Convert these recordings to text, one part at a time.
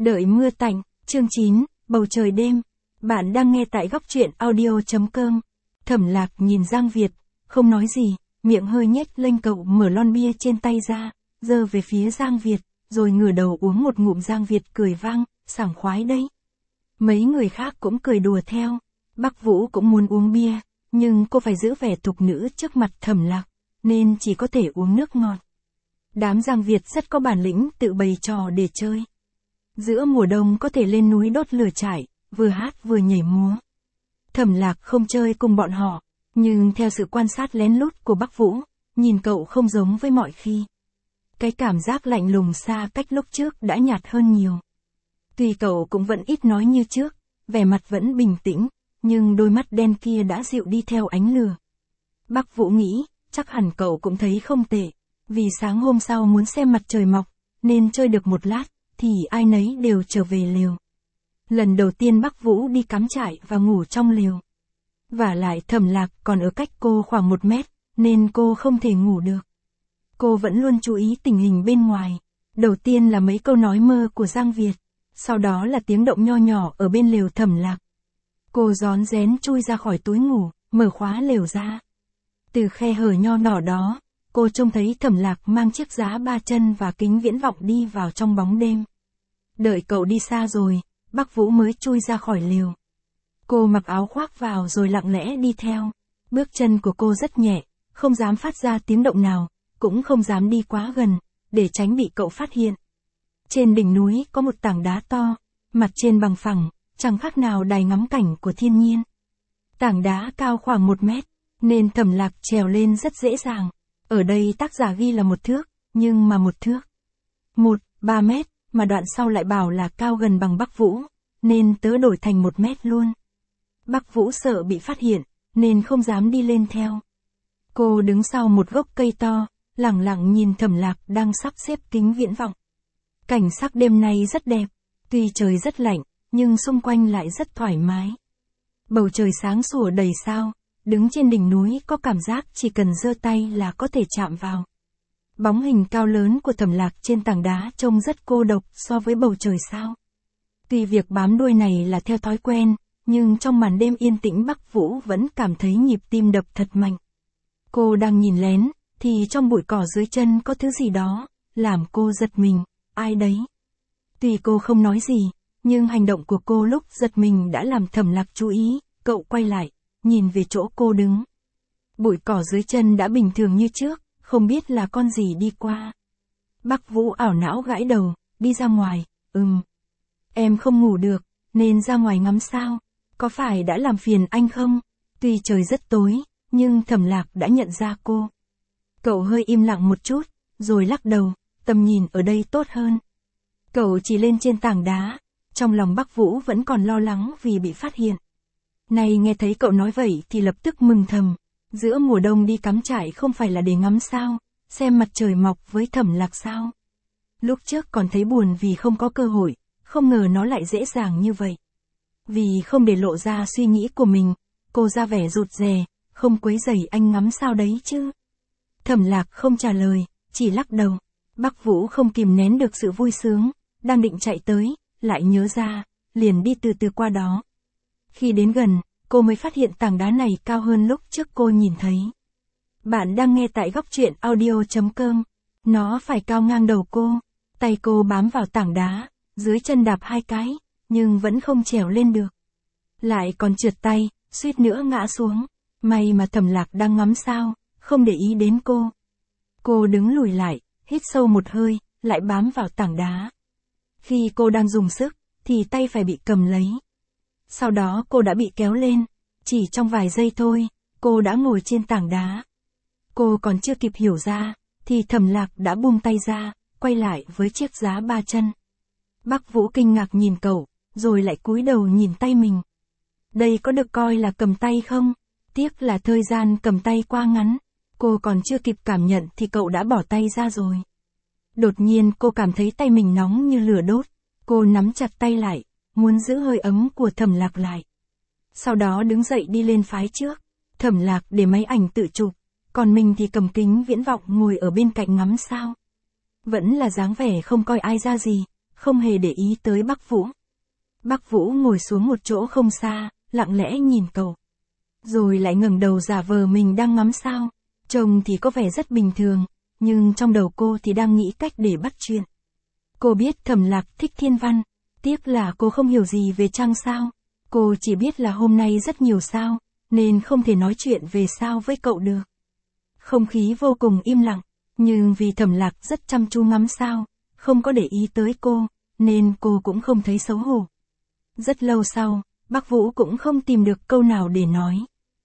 Đợi mưa tạnh, chương 9, bầu trời đêm. Bạn đang nghe tại góc truyện audio.com. Thẩm Lạc nhìn Giang Việt, không nói gì, miệng hơi nhếch lên. Cậu mở lon bia trên tay ra, giơ về phía Giang Việt, rồi ngửa đầu uống một ngụm. Giang Việt cười vang, sảng khoái đấy. Mấy người khác cũng cười đùa theo. Bắc Vũ cũng muốn uống bia, nhưng cô phải giữ vẻ thục nữ trước mặt Thẩm Lạc, nên chỉ có thể uống nước ngọt. Đám Giang Việt rất có bản lĩnh, tự bày trò để chơi. Giữa mùa đông có thể lên núi đốt lửa trại, vừa hát vừa nhảy múa. Thẩm Lạc không chơi cùng bọn họ, nhưng theo sự quan sát lén lút của Bắc Vũ, nhìn cậu không giống với mọi khi. Cái cảm giác lạnh lùng xa cách lúc trước đã nhạt hơn nhiều. Tuy cậu cũng vẫn ít nói như trước, vẻ mặt vẫn bình tĩnh, nhưng đôi mắt đen kia đã dịu đi theo ánh lửa. Bắc Vũ nghĩ, chắc hẳn cậu cũng thấy không tệ, vì sáng hôm sau muốn xem mặt trời mọc, nên chơi được một lát, thì ai nấy đều trở về lều. Lần đầu tiên Bắc Vũ đi cắm trại và ngủ trong lều. Vả lại Thẩm Lạc còn ở cách cô khoảng 1 mét, nên cô không thể ngủ được. Cô vẫn luôn chú ý tình hình bên ngoài. Đầu tiên là mấy câu nói mơ của Giang Việt, sau đó là tiếng động nho nhỏ ở bên lều Thẩm Lạc. Cô rón rén chui ra khỏi túi ngủ, mở khóa lều ra. Từ khe hở nho nhỏ đó, cô trông thấy Thẩm Lạc mang chiếc giá 3 chân và kính viễn vọng đi vào trong bóng đêm. Đợi cậu đi xa rồi, Bắc Vũ mới chui ra khỏi lều. Cô mặc áo khoác vào rồi lặng lẽ đi theo. Bước chân của cô rất nhẹ, không dám phát ra tiếng động nào, cũng không dám đi quá gần, để tránh bị cậu phát hiện. Trên đỉnh núi có một tảng đá to, mặt trên bằng phẳng, chẳng khác nào đài ngắm cảnh của thiên nhiên. Tảng đá cao khoảng 1 mét, nên Thẩm Lạc trèo lên rất dễ dàng. Ở đây tác giả ghi là 1 thước, nhưng mà 1 thước. 3 mét, mà đoạn sau lại bảo là cao gần bằng Bắc Vũ, nên tớ đổi thành 1 mét luôn. Bắc Vũ sợ bị phát hiện, nên không dám đi lên theo. Cô đứng sau một gốc cây to, lẳng lặng nhìn Thẩm Lạc đang sắp xếp kính viễn vọng. Cảnh sắc đêm nay rất đẹp, tuy trời rất lạnh, nhưng xung quanh lại rất thoải mái. Bầu trời sáng sủa đầy sao, đứng trên đỉnh núi có cảm giác chỉ cần giơ tay là có thể chạm vào. Bóng hình cao lớn của Thẩm Lạc trên tảng đá trông rất cô độc so với bầu trời sao. Tuy việc bám đuôi này là theo thói quen, nhưng trong màn đêm yên tĩnh Bắc Vũ vẫn cảm thấy nhịp tim đập thật mạnh. Cô đang nhìn lén, thì trong bụi cỏ dưới chân có thứ gì đó, làm cô giật mình. Ai đấy? Tuy cô không nói gì, nhưng hành động của cô lúc giật mình đã làm Thẩm Lạc chú ý. Cậu quay lại, nhìn về chỗ cô đứng. Bụi cỏ dưới chân đã bình thường như trước, không biết là con gì đi qua. Bắc Vũ ảo não gãi đầu, đi ra ngoài. Em không ngủ được, nên ra ngoài ngắm sao. Có phải đã làm phiền anh không? Tuy trời rất tối, nhưng Thẩm Lạc đã nhận ra cô. Cậu hơi im lặng một chút, rồi lắc đầu, tầm nhìn ở đây tốt hơn. Cậu chỉ lên trên tảng đá, trong lòng Bắc Vũ vẫn còn lo lắng vì bị phát hiện. Này nghe thấy cậu nói vậy thì lập tức mừng thầm. Giữa mùa đông đi cắm trại không phải là để ngắm sao, xem mặt trời mọc với Thẩm Lạc sao. Lúc trước còn thấy buồn vì không có cơ hội, không ngờ nó lại dễ dàng như vậy. Vì không để lộ ra suy nghĩ của mình, cô ra vẻ rụt rè, không quấy rầy anh ngắm sao đấy chứ. Thẩm Lạc không trả lời, chỉ lắc đầu. Bắc Vũ không kìm nén được sự vui sướng, đang định chạy tới, lại nhớ ra, liền đi từ từ qua đó. Khi đến gần, cô mới phát hiện tảng đá này cao hơn lúc trước cô nhìn thấy. Bạn đang nghe tại góc truyện audio.com. Nó phải cao ngang đầu cô. Tay cô bám vào tảng đá, dưới chân đạp 2 cái, nhưng vẫn không trèo lên được. Lại còn trượt tay, suýt nữa ngã xuống. May mà Thẩm Lạc đang ngắm sao, không để ý đến cô. Cô đứng lùi lại, hít sâu một hơi, lại bám vào tảng đá. Khi cô đang dùng sức, thì tay phải bị cầm lấy. Sau đó cô đã bị kéo lên. Chỉ trong vài giây thôi, cô đã ngồi trên tảng đá. Cô còn chưa kịp hiểu ra, thì Thẩm Lạc đã buông tay ra, quay lại với chiếc giá 3 chân. Bắc Vũ kinh ngạc nhìn cậu, rồi lại cúi đầu nhìn tay mình. Đây có được coi là cầm tay không? Tiếc là thời gian cầm tay quá ngắn. Cô còn chưa kịp cảm nhận thì cậu đã bỏ tay ra rồi. Đột nhiên cô cảm thấy tay mình nóng như lửa đốt. Cô nắm chặt tay lại, muốn giữ hơi ấm của Thẩm Lạc lại. Sau đó đứng dậy đi lên phái trước. Thẩm Lạc để máy ảnh tự chụp, còn mình thì cầm kính viễn vọng ngồi ở bên cạnh ngắm sao. Vẫn là dáng vẻ không coi ai ra gì, không hề để ý tới Bắc Vũ. Bắc Vũ ngồi xuống một chỗ không xa, lặng lẽ nhìn cậu. Rồi lại ngẩng đầu giả vờ mình đang ngắm sao. Trông thì có vẻ rất bình thường, nhưng trong đầu cô thì đang nghĩ cách để bắt chuyện. Cô biết Thẩm Lạc thích thiên văn, tiếc là cô không hiểu gì về trăng sao. Cô chỉ biết là hôm nay rất nhiều sao, nên không thể nói chuyện về sao với cậu được. Không khí vô cùng im lặng, nhưng vì Thẩm Lạc rất chăm chú ngắm sao, không có để ý tới cô, nên cô cũng không thấy xấu hổ. Rất lâu sau, Bắc Vũ cũng không tìm được câu nào để nói.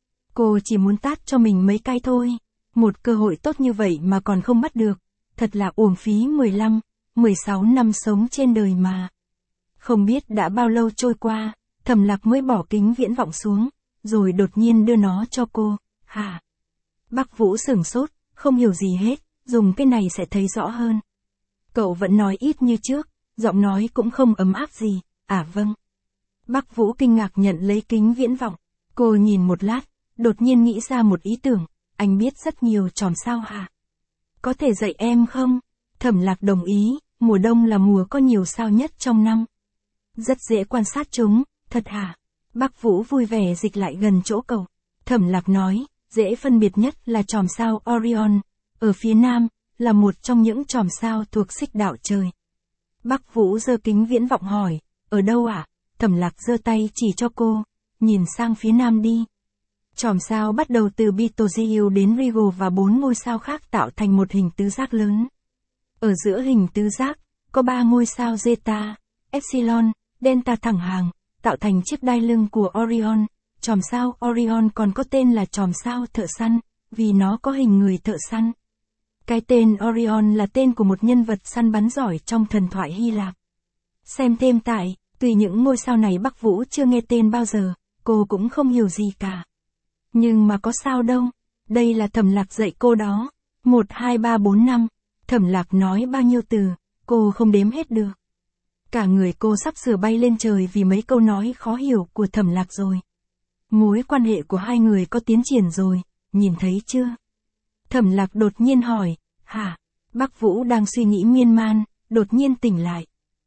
Cô chỉ muốn tát cho mình mấy cái thôi. Một cơ hội tốt như vậy mà còn không bắt được. Thật là uổng phí 15, 16 năm sống trên đời mà. Không biết đã bao lâu trôi qua, Thẩm Lạc mới bỏ kính viễn vọng xuống, rồi đột nhiên đưa nó cho cô. Hả? Bắc Vũ sửng sốt, không hiểu gì hết, dùng cái này sẽ thấy rõ hơn. Cậu vẫn nói ít như trước, giọng nói cũng không ấm áp gì. À vâng. Bắc Vũ kinh ngạc nhận lấy kính viễn vọng. Cô nhìn một lát, đột nhiên nghĩ ra một ý tưởng. Anh biết rất nhiều chòm sao hả? Có thể dạy em không? Thẩm Lạc đồng ý, mùa đông là mùa có nhiều sao nhất trong năm. Rất dễ quan sát chúng, thật hả? Bắc Vũ vui vẻ dịch lại gần chỗ cậu. Thẩm Lạc nói, dễ phân biệt nhất là chòm sao Orion, ở phía nam, là một trong những chòm sao thuộc xích đạo trời. Bắc Vũ giơ kính viễn vọng hỏi, ở đâu ạ? Thẩm Lạc giơ tay chỉ cho cô, nhìn sang phía nam đi. Chòm sao bắt đầu từ Betelgeuse đến Rigel và 4 ngôi sao khác tạo thành một hình tứ giác lớn. Ở giữa hình tứ giác, có 3 ngôi sao Zeta, Epsilon, Delta thẳng hàng, tạo thành chiếc đai lưng của Orion. Chòm sao Orion còn có tên là chòm sao thợ săn, vì nó có hình người thợ săn. Cái tên Orion là tên của một nhân vật săn bắn giỏi trong thần thoại Hy Lạp. Xem thêm tại, tùy những ngôi sao này Bắc Vũ chưa nghe tên bao giờ, cô cũng không hiểu gì cả. Nhưng mà có sao đâu, đây là Thẩm Lạc dạy cô đó. 1, 2, 3, 4, 5, Thẩm Lạc nói bao nhiêu từ, cô không đếm hết được. Cả người cô sắp sửa bay lên trời vì mấy câu nói khó hiểu của Thẩm Lạc rồi. Mối quan hệ của hai người có tiến triển rồi, nhìn thấy chưa? Thẩm Lạc đột nhiên hỏi, hả? Bắc Vũ đang suy nghĩ miên man, đột nhiên tỉnh lại.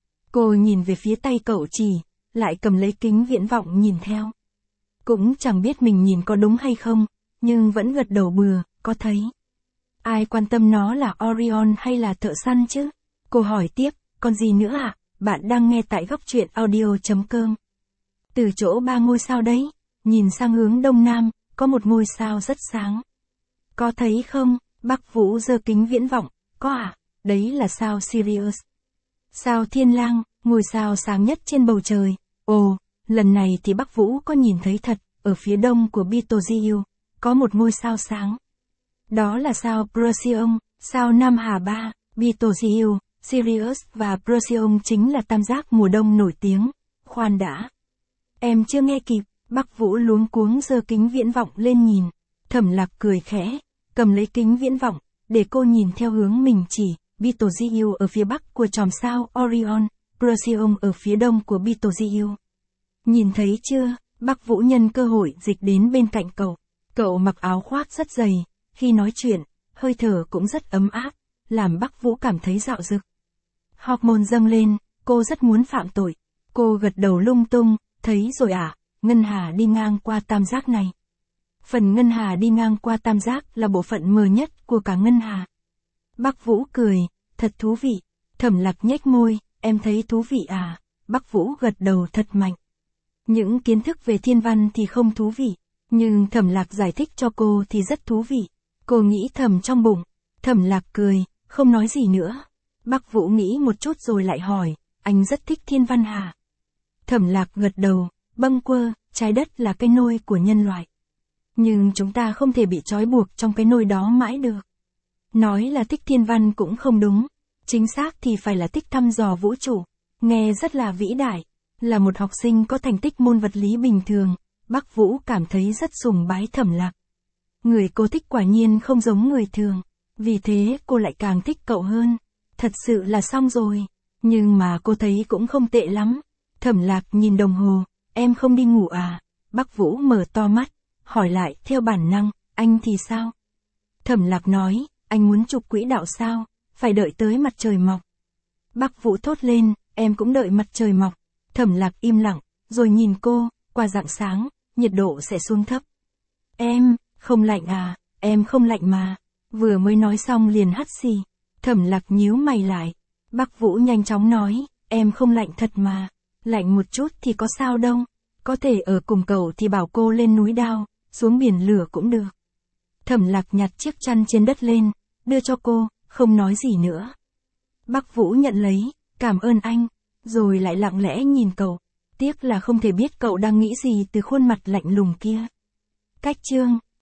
Cô nhìn về phía tay cậu chỉ, lại cầm lấy kính viễn vọng nhìn theo. Cũng chẳng biết mình nhìn có đúng hay không, nhưng vẫn gật đầu bừa, có thấy. Ai quan tâm nó là Orion hay là thợ săn chứ? Cô hỏi tiếp, còn gì nữa ạ? Bạn đang nghe tại góc truyện audio.com. Từ chỗ 3 ngôi sao đấy, nhìn sang hướng đông nam, có một ngôi sao rất sáng. Có thấy không? Bắc Vũ giơ kính viễn vọng, có à? Đấy là sao Sirius. Sao Thiên Lang, ngôi sao sáng nhất trên bầu trời. Ồ, lần này thì Bắc Vũ có nhìn thấy thật, ở phía đông của Betelgeuse, có một ngôi sao sáng. Đó là sao Procyon, sao Nam Hà Ba. Betelgeuse, Sirius và Procyon chính là tam giác mùa đông nổi tiếng. Khoan đã. Em chưa nghe kịp, Bắc Vũ luống cuống giơ kính viễn vọng lên nhìn. Thẩm Lạc cười khẽ, cầm lấy kính viễn vọng, để cô nhìn theo hướng mình chỉ. Betelgeuse ở phía bắc của chòm sao Orion, Procyon ở phía đông của Betelgeuse. Nhìn thấy chưa? Bắc Vũ nhân cơ hội dịch đến bên cạnh cậu. Cậu mặc áo khoác rất dày, khi nói chuyện, hơi thở cũng rất ấm áp, làm Bắc Vũ cảm thấy dạo dực. Hormone dâng lên, cô rất muốn phạm tội. Cô gật đầu lung tung, thấy rồi à, ngân hà đi ngang qua tam giác này. Phần ngân hà đi ngang qua tam giác là bộ phận mờ nhất của cả ngân hà. Bắc Vũ cười, thật thú vị. Thẩm Lạc nhếch môi, em thấy thú vị à? Bắc Vũ gật đầu thật mạnh. Những kiến thức về thiên văn thì không thú vị, nhưng Thẩm Lạc giải thích cho cô thì rất thú vị. Cô nghĩ thầm trong bụng. Thẩm Lạc cười, không nói gì nữa. Bắc Vũ nghĩ một chút rồi lại hỏi, anh rất thích thiên văn hả? Thẩm Lạc gật đầu, bâng quơ, trái đất là cái nôi của nhân loại. Nhưng chúng ta không thể bị trói buộc trong cái nôi đó mãi được. Nói là thích thiên văn cũng không đúng, chính xác thì phải là thích thăm dò vũ trụ, nghe rất là vĩ đại. Là một học sinh có thành tích môn vật lý bình thường, Bắc Vũ cảm thấy rất sùng bái Thẩm Lạc. Người cô thích quả nhiên không giống người thường, vì thế cô lại càng thích cậu hơn. Thật sự là xong rồi, nhưng mà cô thấy cũng không tệ lắm. Thẩm Lạc nhìn đồng hồ, em không đi ngủ à? Bắc Vũ mở to mắt, hỏi lại theo bản năng, anh thì sao? Thẩm Lạc nói, anh muốn chụp quỹ đạo sao, phải đợi tới mặt trời mọc. Bắc Vũ thốt lên, em cũng đợi mặt trời mọc. Thẩm Lạc im lặng, rồi nhìn cô, qua rạng sáng, nhiệt độ sẽ xuống thấp. Em, không lạnh à, em không lạnh mà. Vừa mới nói xong liền hắt xì. Thẩm Lạc nhíu mày lại. Bắc Vũ nhanh chóng nói, em không lạnh thật mà. Lạnh một chút thì có sao đâu. Có thể ở cùng cậu thì bảo cô lên núi đao, xuống biển lửa cũng được. Thẩm Lạc nhặt chiếc chăn trên đất lên, đưa cho cô, không nói gì nữa. Bắc Vũ nhận lấy, cảm ơn anh, rồi lại lặng lẽ nhìn cậu. Tiếc là không thể biết cậu đang nghĩ gì từ khuôn mặt lạnh lùng kia. Cách chương